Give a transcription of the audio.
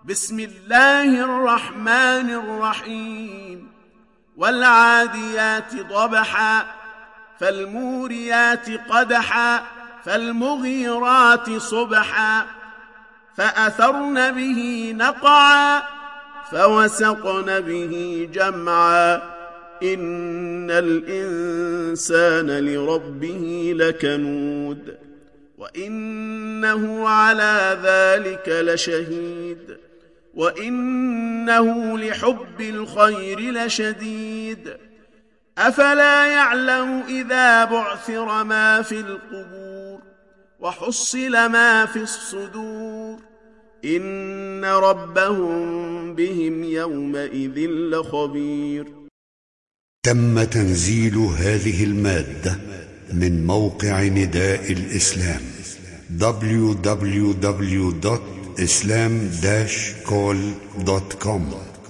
بسم الله الرحمن الرحيم والعاديات ضبحا فالموريات قدحا فالمغيرات صبحا فأثرن به نقعا فوسطن به جمعا إن الإنسان لربه لكنود وإنه على ذلك لشهيد وإنه لحب الخير لشديد أفلا يعلم إذا بعثر ما في القبور وحصل ما في الصدور إن ربهم بهم يومئذ لخبير. تم تنزيل هذه المادة من موقع نداء الإسلام www.islam-call.com